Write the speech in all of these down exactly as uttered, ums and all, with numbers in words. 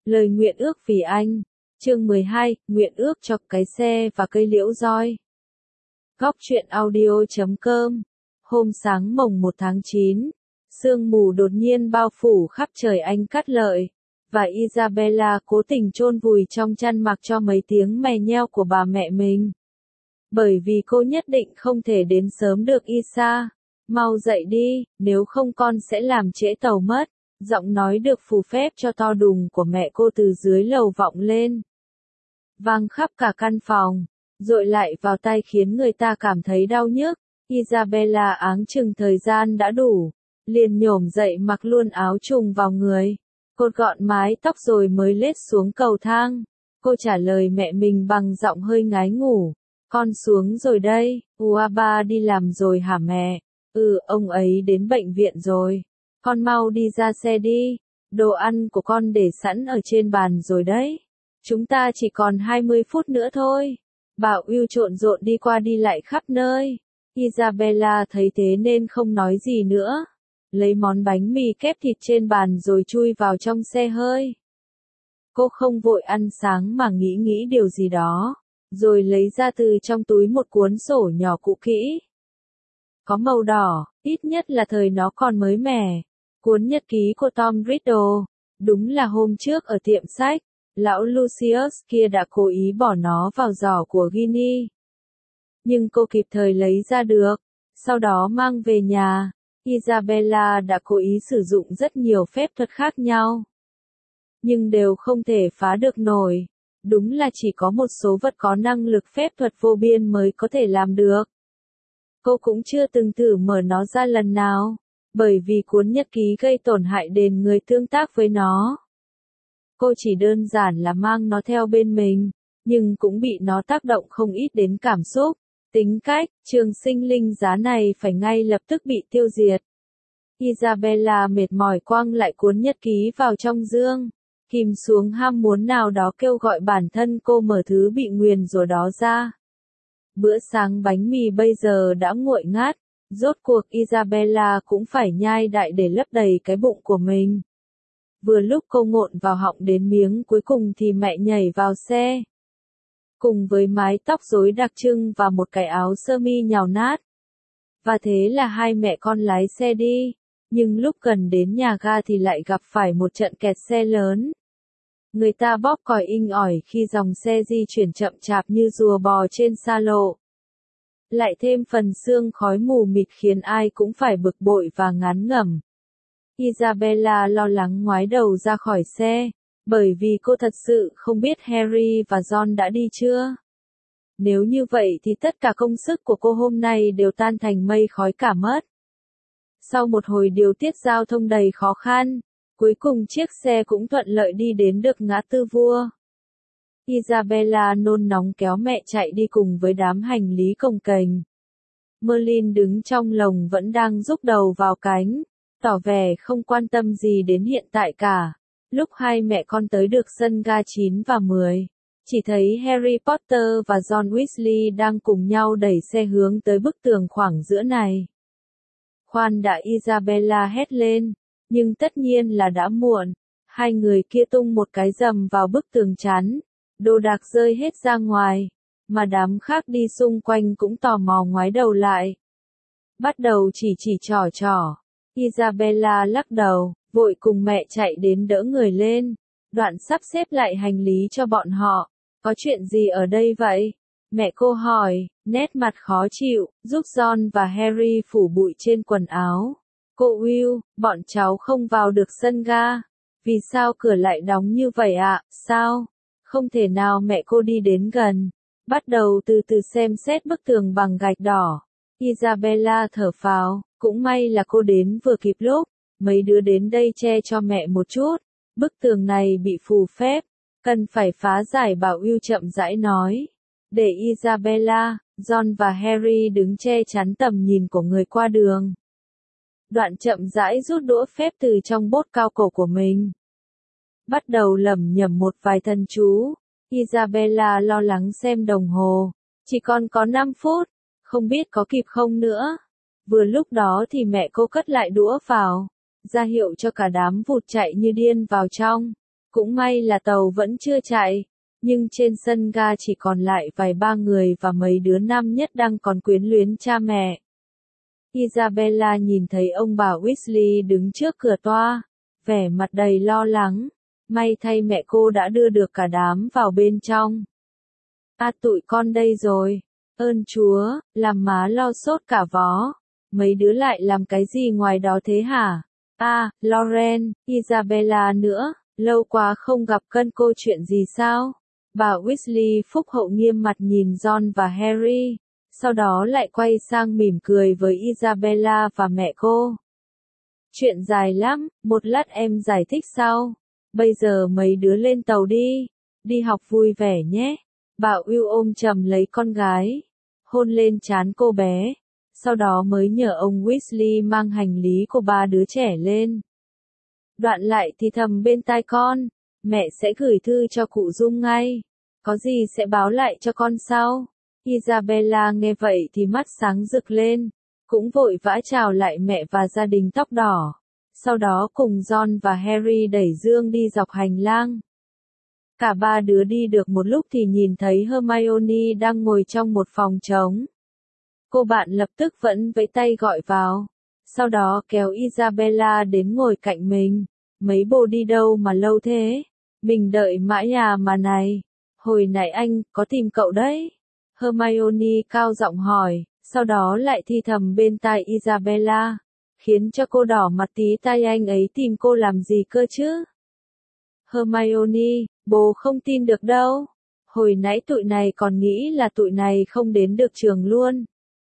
Lời nguyện ước vì anh. Chương mười hai, nguyện ước cho cái xe và cây liễu roi. Góc truyện audio chấm com. Hôm sáng mồng một tháng chín, sương mù đột nhiên bao phủ khắp trời Anh Cát Lợi, và Isabella cố tình chôn vùi trong chăn mặc cho mấy tiếng mè nheo của bà mẹ mình. Bởi vì cô nhất định không thể đến sớm được Isa. Mau dậy đi, nếu không con sẽ làm trễ tàu mất. Giọng nói được phù phép cho to đùng của mẹ cô từ dưới lầu vọng lên, vang khắp cả căn phòng, dội lại vào tai khiến người ta cảm thấy đau nhức. Isabella áng chừng thời gian đã đủ, liền nhổm dậy mặc luôn áo trùng vào người, cột gọn mái tóc rồi mới lết xuống cầu thang. Cô trả lời mẹ mình bằng giọng hơi ngái ngủ, con xuống rồi đây. Ua ba đi làm rồi hả mẹ? Ừ, ông ấy đến bệnh viện rồi. Con mau đi ra xe đi, đồ ăn của con để sẵn ở trên bàn rồi đấy. Chúng ta chỉ còn hai mươi phút nữa thôi. Bà Will trộn rộn đi qua đi lại khắp nơi. Isabella thấy thế nên không nói gì nữa. Lấy món bánh mì kép thịt trên bàn rồi chui vào trong xe hơi. Cô không vội ăn sáng mà nghĩ nghĩ điều gì đó, rồi lấy ra từ trong túi một cuốn sổ nhỏ cũ kỹ. Có màu đỏ, ít nhất là thời nó còn mới mẻ. Cuốn nhật ký của Tom Riddle. Đúng là hôm trước ở tiệm sách, lão Lucius kia đã cố ý bỏ nó vào giỏ của Ginny. Nhưng cô kịp thời lấy ra được, sau đó mang về nhà. Isabella đã cố ý sử dụng rất nhiều phép thuật khác nhau, nhưng đều không thể phá được nổi. Đúng là chỉ có một số vật có năng lực phép thuật vô biên mới có thể làm được. Cô cũng chưa từng thử mở nó ra lần nào, bởi vì cuốn nhật ký gây tổn hại đến người tương tác với nó. Cô chỉ đơn giản là mang nó theo bên mình, nhưng cũng bị nó tác động không ít đến cảm xúc, tính cách. Trường sinh linh giá này phải ngay lập tức bị tiêu diệt. Isabella mệt mỏi quăng lại cuốn nhật ký vào trong giường, kìm xuống ham muốn nào đó kêu gọi bản thân cô mở thứ bị nguyền rủa đó ra. Bữa sáng bánh mì bây giờ đã nguội ngát, rốt cuộc Isabella cũng phải nhai đại để lấp đầy cái bụng của mình. Vừa lúc cô ngộn vào họng đến miếng cuối cùng thì mẹ nhảy vào xe, cùng với mái tóc rối đặc trưng và một cái áo sơ mi nhào nát. Và thế là hai mẹ con lái xe đi, nhưng lúc gần đến nhà ga thì lại gặp phải một trận kẹt xe lớn. Người ta bóp còi inh ỏi khi dòng xe di chuyển chậm chạp như rùa bò trên xa lộ. Lại thêm phần sương khói mù mịt khiến ai cũng phải bực bội và ngán ngẩm. Isabella lo lắng ngoái đầu ra khỏi xe, bởi vì cô thật sự không biết Harry và Ron đã đi chưa. Nếu như vậy thì tất cả công sức của cô hôm nay đều tan thành mây khói cả mất. Sau một hồi điều tiết giao thông đầy khó khăn, cuối cùng chiếc xe cũng thuận lợi đi đến được ngã tư Vua. Isabella nôn nóng kéo mẹ chạy đi cùng với đám hành lý cồng kềnh. Merlin đứng trong lồng vẫn đang rúc đầu vào cánh, tỏ vẻ không quan tâm gì đến hiện tại cả. Lúc hai mẹ con tới được sân ga chín và mười, chỉ thấy Harry Potter và Ron Weasley đang cùng nhau đẩy xe hướng tới bức tường khoảng giữa này. Khoan đã, Isabella hét lên, nhưng tất nhiên là đã muộn. Hai người kia tung một cái rầm vào bức tường chắn, đồ đạc rơi hết ra ngoài, mà đám khác đi xung quanh cũng tò mò ngoái đầu lại. Bắt đầu chỉ chỉ trò trò. Isabella lắc đầu, vội cùng mẹ chạy đến đỡ người lên, đoạn sắp xếp lại hành lý cho bọn họ. Có chuyện gì ở đây vậy? Mẹ cô hỏi, nét mặt khó chịu, giúp Ron và Harry phủ bụi trên quần áo. Cô Will, bọn cháu không vào được sân ga. Vì sao cửa lại đóng như vậy ạ? À? Sao? Không thể nào. Mẹ cô đi đến gần, bắt đầu từ từ xem xét bức tường bằng gạch đỏ. Isabella thở phào, cũng may là cô đến vừa kịp lúc. Mấy đứa đến đây che cho mẹ một chút. Bức tường này bị phù phép, cần phải phá giải. Bà Will chậm rãi nói, để Isabella, Ron và Harry đứng che chắn tầm nhìn của người qua đường. Đoạn chậm rãi rút đũa phép từ trong bốt cao cổ của mình, bắt đầu lẩm nhẩm một vài thần chú. Isabella lo lắng xem đồng hồ, chỉ còn có năm phút, không biết có kịp không nữa. Vừa lúc đó thì mẹ cô cất lại đũa vào, ra hiệu cho cả đám vụt chạy như điên vào trong. Cũng may là tàu vẫn chưa chạy, nhưng trên sân ga chỉ còn lại vài ba người và mấy đứa nam nhất đang còn quyến luyến cha mẹ. Isabella nhìn thấy ông bà Weasley đứng trước cửa toa, vẻ mặt đầy lo lắng. May thay mẹ cô đã đưa được cả đám vào bên trong. À, tụi con đây rồi. Ơn Chúa, làm má lo sốt cả vó. Mấy đứa lại làm cái gì ngoài đó thế hả? À, Lauren, Isabella nữa, lâu quá không gặp, cân cô chuyện gì sao? Bà Weasley phúc hậu nghiêm mặt nhìn Ron và Harry, sau đó lại quay sang mỉm cười với Isabella và mẹ cô. Chuyện dài lắm, một lát em giải thích sau. Bây giờ mấy đứa lên tàu đi, đi học vui vẻ nhé. Bà Will ôm chầm lấy con gái, hôn lên trán cô bé, sau đó mới nhờ ông Weasley mang hành lý của ba đứa trẻ lên. Đoạn lại thì thầm bên tai con, mẹ sẽ gửi thư cho cụ Dung ngay, có gì sẽ báo lại cho con sau. Isabella nghe vậy thì mắt sáng rực lên, cũng vội vã chào lại mẹ và gia đình tóc đỏ, sau đó cùng Ron và Harry đẩy Dương đi dọc hành lang. Cả ba đứa đi được một lúc thì nhìn thấy Hermione đang ngồi trong một phòng trống. Cô bạn lập tức vẫn vẫy tay gọi vào, sau đó kéo Isabella đến ngồi cạnh mình. Mấy bồ đi đâu mà lâu thế? Mình đợi mãi à mà này. Hồi nãy anh có tìm cậu đấy. Hermione cao giọng hỏi, sau đó lại thì thầm bên tai Isabella, khiến cho cô đỏ mặt tí tai. Anh ấy tìm cô làm gì cơ chứ? Hermione, bố không tin được đâu. Hồi nãy tụi này còn nghĩ là tụi này không đến được trường luôn.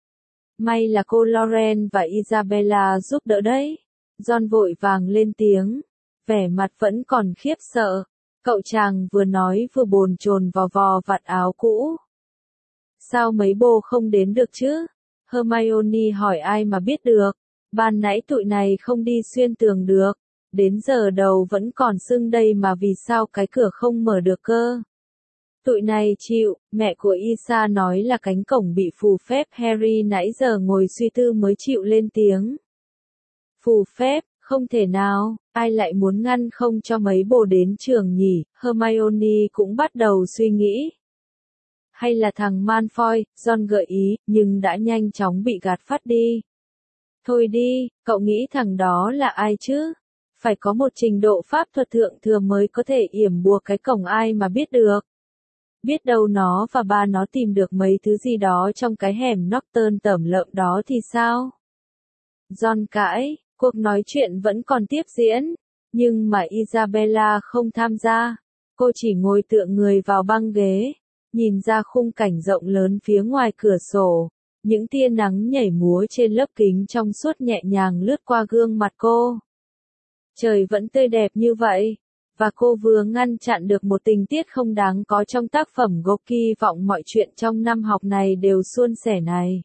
May là cô Lauren và Isabella giúp đỡ đấy. Ron vội vàng lên tiếng, vẻ mặt vẫn còn khiếp sợ. Cậu chàng vừa nói vừa bồn chồn vò vò vạt áo cũ. Sao mấy bồ không đến được chứ? Hermione hỏi ai mà biết được. Ban nãy tụi này không đi xuyên tường được. Đến giờ đầu vẫn còn sưng đây mà vì sao cái cửa không mở được cơ? Tụi này chịu, mẹ của Isa nói là cánh cổng bị phù phép. Harry nãy giờ ngồi suy tư mới chịu lên tiếng. Phù phép, không thể nào, ai lại muốn ngăn không cho mấy bồ đến trường nhỉ? Hermione cũng bắt đầu suy nghĩ. Hay là thằng Malfoy, Ron gợi ý, nhưng đã nhanh chóng bị gạt phát đi. Thôi đi, cậu nghĩ thằng đó là ai chứ? Phải có một trình độ pháp thuật thượng thừa mới có thể yểm buộc cái cổng, ai mà biết được. Biết đâu nó và ba nó tìm được mấy thứ gì đó trong cái hẻm Norton tởm lợm đó thì sao? Ron cãi, cuộc nói chuyện vẫn còn tiếp diễn, nhưng mà Isabella không tham gia. Cô chỉ ngồi tựa người vào băng ghế, nhìn ra khung cảnh rộng lớn phía ngoài cửa sổ. Những tia nắng nhảy múa trên lớp kính trong suốt nhẹ nhàng lướt qua gương mặt cô. Trời vẫn tươi đẹp như vậy, và cô vừa ngăn chặn được một tình tiết không đáng có trong tác phẩm Gốc kỳ vọng mọi chuyện trong năm học này đều suôn sẻ này.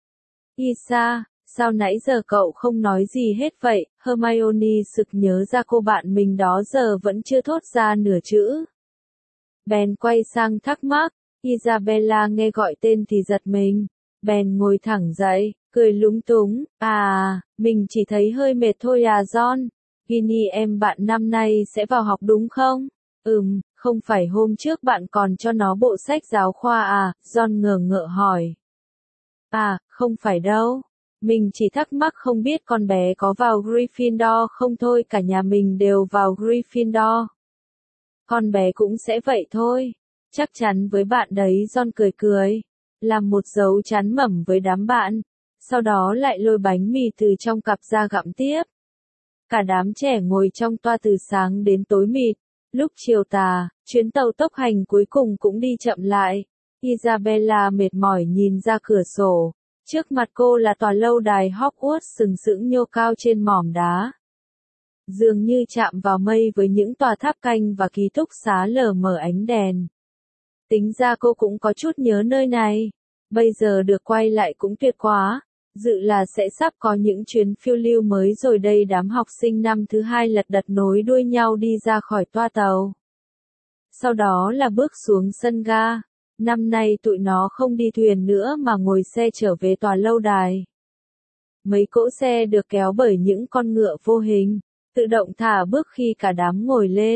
Isa, sao nãy giờ cậu không nói gì hết vậy? Hermione sực nhớ ra cô bạn mình đó giờ vẫn chưa thốt ra nửa chữ. Bèn quay sang thắc mắc. Isabella nghe gọi tên thì giật mình, bèn ngồi thẳng dậy, cười lúng túng. À, mình chỉ thấy hơi mệt thôi à Ron. Ginny em bạn năm nay sẽ vào học đúng không? Ừm, không phải hôm trước bạn còn cho nó bộ sách giáo khoa à? Ron ngờ ngợ hỏi. À, không phải đâu. Mình chỉ thắc mắc không biết con bé có vào Gryffindor không thôi, cả nhà mình đều vào Gryffindor. Con bé cũng sẽ vậy thôi. Chắc chắn với bạn đấy. Ron cười cười, làm một dấu chán mẩm với đám bạn, sau đó lại lôi bánh mì từ trong cặp ra gặm tiếp. Cả đám trẻ ngồi trong toa từ sáng đến tối mịt. Lúc chiều tà, chuyến tàu tốc hành cuối cùng cũng đi chậm lại. Isabella mệt mỏi nhìn ra cửa sổ. Trước mặt cô là tòa lâu đài Hogwarts sừng sững nhô cao trên mỏm đá. Dường như chạm vào mây với những tòa tháp canh và ký túc xá lờ mờ ánh đèn. Tính ra cô cũng có chút nhớ nơi này. Bây giờ được quay lại cũng tuyệt quá. Dự là sẽ sắp có những chuyến phiêu lưu mới rồi đây. Đám học sinh năm thứ hai lật đật nối đuôi nhau đi ra khỏi toa tàu. Sau đó là bước xuống sân ga. Năm nay tụi nó không đi thuyền nữa mà ngồi xe trở về tòa lâu đài. Mấy cỗ xe được kéo bởi những con ngựa vô hình, tự động thả bước khi cả đám ngồi lên.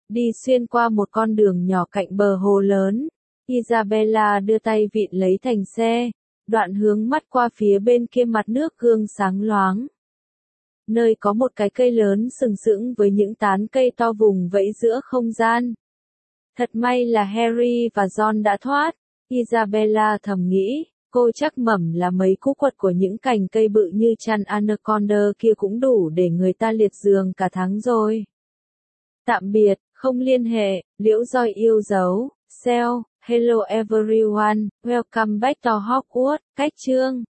Đi xuyên qua một con đường nhỏ cạnh bờ hồ lớn, Isabella đưa tay vịn lấy thành xe, đoạn hướng mắt qua phía bên kia mặt nước gương sáng loáng. Nơi có một cái cây lớn sừng sững với những tán cây to vùng vẫy giữa không gian. Thật may là Harry và Ron đã thoát, Isabella thầm nghĩ, cô chắc mẩm là mấy cú quật của những cành cây bự như chăn anaconda kia cũng đủ để người ta liệt giường cả tháng rồi. Tạm biệt, không liên hệ, liễu roi yêu dấu, Sell, hello everyone, welcome back to Hogwarts, cách chương.